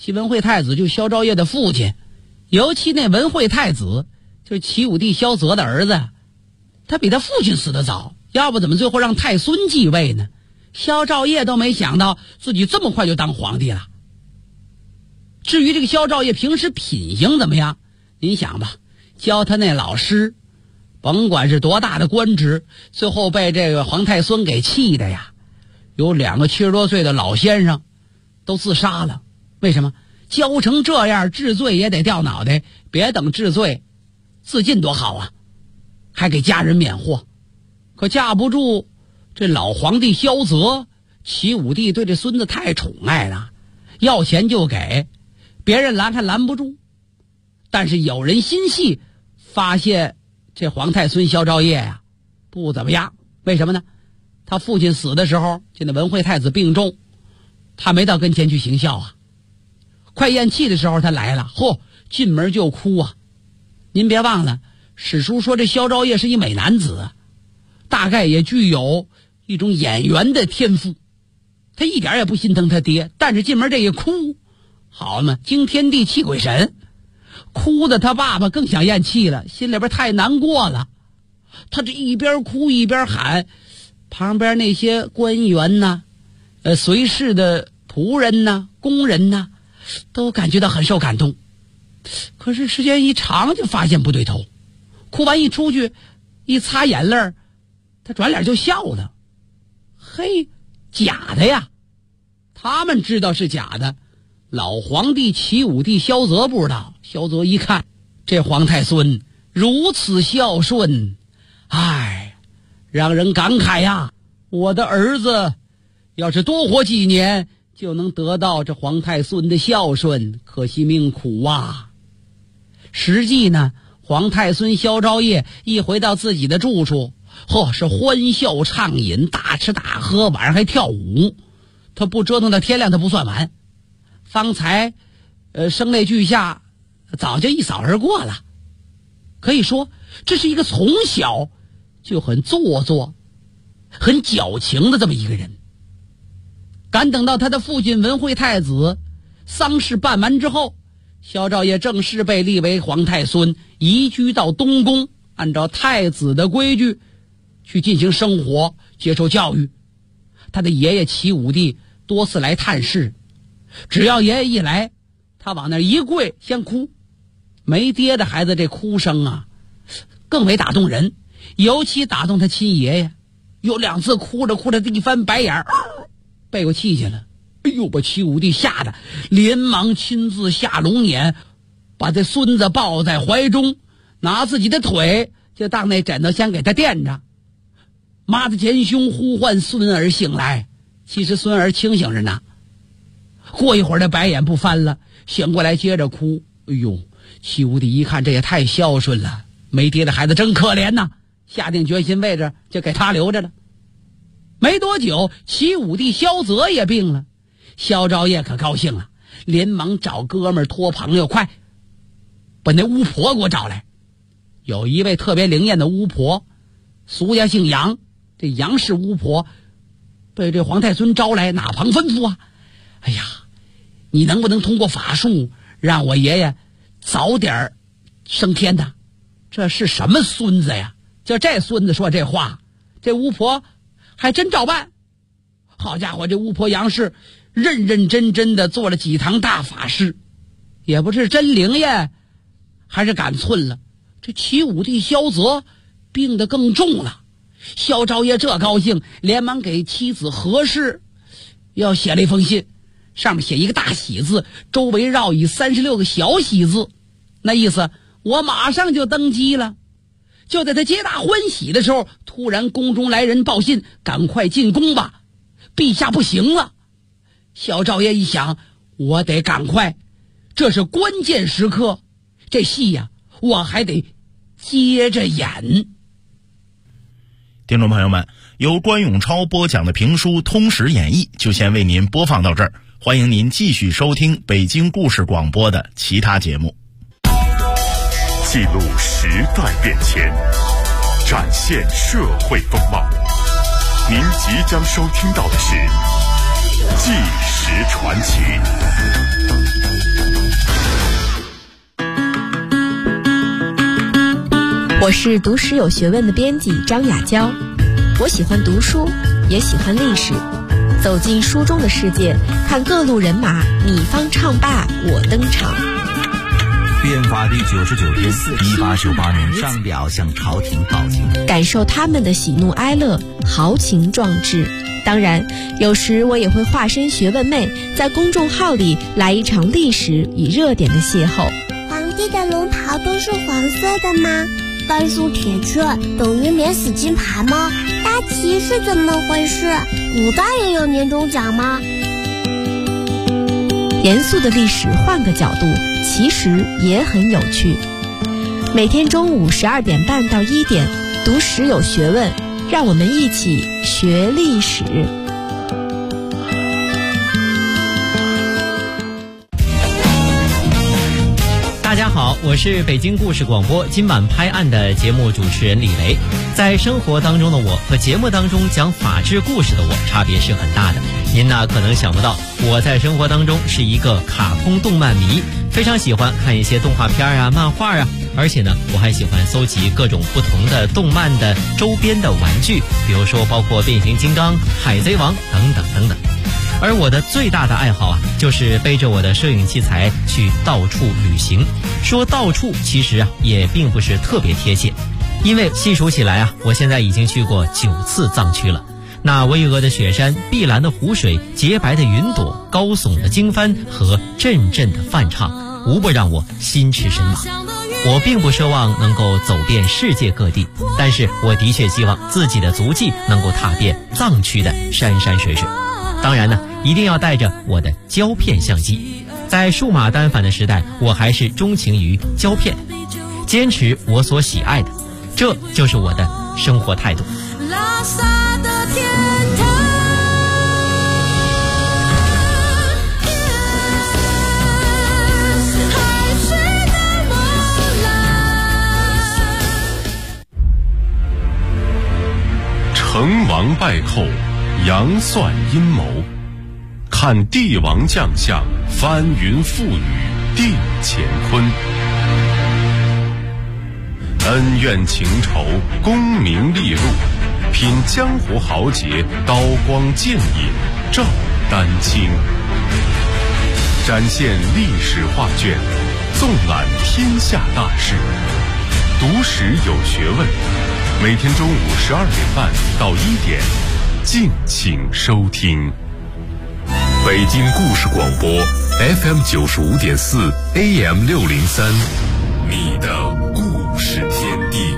齐文惠太子就萧昭业的父亲，尤其那文惠太子就是齐武帝萧泽的儿子，他比他父亲死得早，要不怎么最后让太孙继位呢？萧昭业都没想到自己这么快就当皇帝了。至于这个萧昭业平时品行怎么样，您想吧，教他那老师甭管是多大的官职，最后被这个皇太孙给气的呀，有2个70多岁的老先生都自杀了。为什么？教成这样，治罪也得掉脑袋，别等治罪自尽多好啊，还给家人免祸。可架不住这老皇帝萧泽，齐武帝对这孙子太宠爱了，要钱就给，别人拦还拦不住。但是有人心细，发现这皇太孙萧昭业呀不怎么样。为什么呢？他父亲死的时候，就那文惠太子病重，他没到跟前去行孝啊。快咽气的时候他来了，进门就哭啊。您别忘了，史书说这萧昭业是一美男子，大概也具有一种演员的天赋。他一点也不心疼他爹，但是进门这一哭，好嘛，惊天地泣鬼神，哭的他爸爸更想咽气了，心里边太难过了。他这一边哭一边喊，旁边那些官员呐、随侍的仆人呐、工人呐，都感觉到很受感动。可是时间一长就发现不对头，哭完一出去一擦眼泪，他转脸就笑了。嘿，假的呀！他们知道是假的，老皇帝齐武帝萧泽不知道。萧泽一看这皇太孙如此孝顺，让人感慨呀，我的儿子要是多活几年就能得到这皇太孙的孝顺，可惜命苦啊。实际呢，皇太孙萧昭业一回到自己的住处，是欢笑畅饮，大吃大喝，晚上还跳舞。他不折腾到天亮他不算完。方才声泪俱下早就一扫而过了。可以说这是一个从小就很做作很矫情的这么一个人。赶等到他的父亲文惠太子丧事办完之后，萧昭业正式被立为皇太孙，移居到东宫，按照太子的规矩去进行生活，接受教育。他的爷爷齐武帝多次来探视，只要爷爷一来，他往那一跪先哭。没爹的孩子这哭声啊更为打动人，尤其打动他亲爷爷。有2次哭着哭着一翻白眼，背过气去了。把齐武帝吓得连忙亲自下龙辇，把这孙子抱在怀中，拿自己的腿就当那枕头先给他垫着，妈的前胸呼唤孙儿醒来。其实孙儿清醒着呢。过一会儿这白眼不翻了，醒过来接着哭。齐武帝一看这也太孝顺了，没爹的孩子真可怜呐，下定决心位置就给他留着了。没多久齐武帝萧泽也病了，萧昭业可高兴了，连忙找哥们托朋友，快把那巫婆给我找来。有一位特别灵验的巫婆，俗家姓杨，这杨氏巫婆被这皇太孙招来，哪旁吩咐啊？你能不能通过法术让我爷爷早点升天呢？这是什么孙子呀？就这孙子说这话，这巫婆还真照办。好家伙，这巫婆杨氏认认真真的做了几堂大法事，也不是真灵验还是赶寸了，这齐武帝萧泽病得更重了。萧昭业这高兴，连忙给妻子何氏要写了一封信，上面写一个大喜字，周围绕以36个小喜字，那意思我马上就登基了。就在他皆大欢喜的时候，突然宫中来人报信，赶快进宫吧，陛下不行了。萧昭业一想，我得赶快，这是关键时刻，这戏呀我还得接着演。 听众朋友们，由关永超播讲的评书《通史演义》就先为您播放到这儿，欢迎您继续收听北京故事广播的其他节目。 记录时代变迁，展现社会风貌。您即将收听到的是纪实传奇。 我是读史有学问的编辑张雅娇，我喜欢读书，也喜欢历史。走进书中的世界，看各路人马，你方唱罢我登场。 变法第99天，1898年，上表向朝廷报警， 感受他们的喜怒哀乐，豪情壮志。当然，有时我也会化身学问妹，在公众号里来一场历史与热点的邂逅。 皇帝的龙袍都是黄色的吗？甘肃铁券等于免死金牌吗？大旗是怎么回事？古代也有年终奖吗？ 严肃的历史换个角度，其实也很有趣。每天中午12点半到1点，读史有学问，让我们一起学历史。 大家好，我是北京故事广播今晚拍案的节目主持人李雷。在生活当中的我和节目当中讲法治故事的我差别是很大的。您呢可能想不到，我在生活当中是一个卡通动漫迷，非常喜欢看一些动画片啊、漫画啊，而且呢我还喜欢搜集各种不同的动漫的周边的玩具，比如说包括变形金刚、海贼王等等等等。而我的最大的爱好啊，就是背着我的摄影器材去到处旅行。说到处其实啊也并不是特别贴切，因为细数起来啊，我现在已经去过9次藏区了。那巍峨的雪山、碧蓝的湖水、洁白的云朵、高耸的经幡和阵阵的梵唱，无不让我心驰神往。我并不奢望能够走遍世界各地，但是我的确希望自己的足迹能够踏遍藏区的山山水水。当然呢，一定要带着我的胶片相机。在数码单反的时代，我还是钟情于胶片，坚持我所喜爱的，这就是我的生活态度。拉萨的天堂，海水的波澜。 成王败寇，杨算阴谋，看帝王将相，翻云覆雨定乾坤。恩怨情仇，功名利禄，品江湖豪杰，刀光剑影照丹青。展现历史画卷，纵览天下大事，读史有学问。每天中午12点半到1点，敬请收听。北京故事广播 FM 95.4 AM 603，你的故事天地。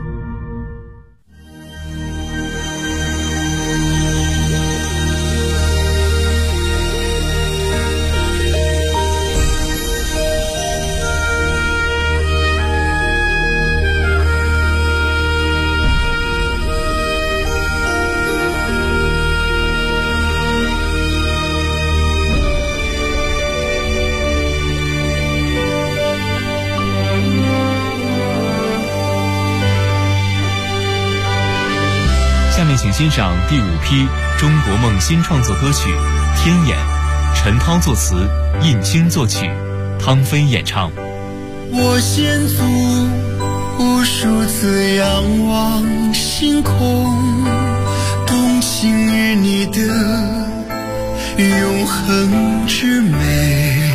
请欣赏第5批中国梦新创作歌曲《天眼》，陈涛作词，印青作曲，汤飞演唱。 我先祖无数次仰望星空，动情于你的永恒之美。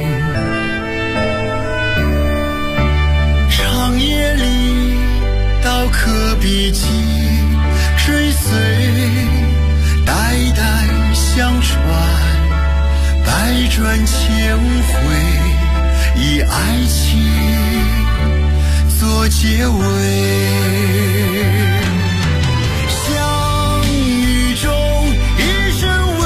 长夜里刀刻笔迹追随，代代相传，百转千回，以爱情做结尾。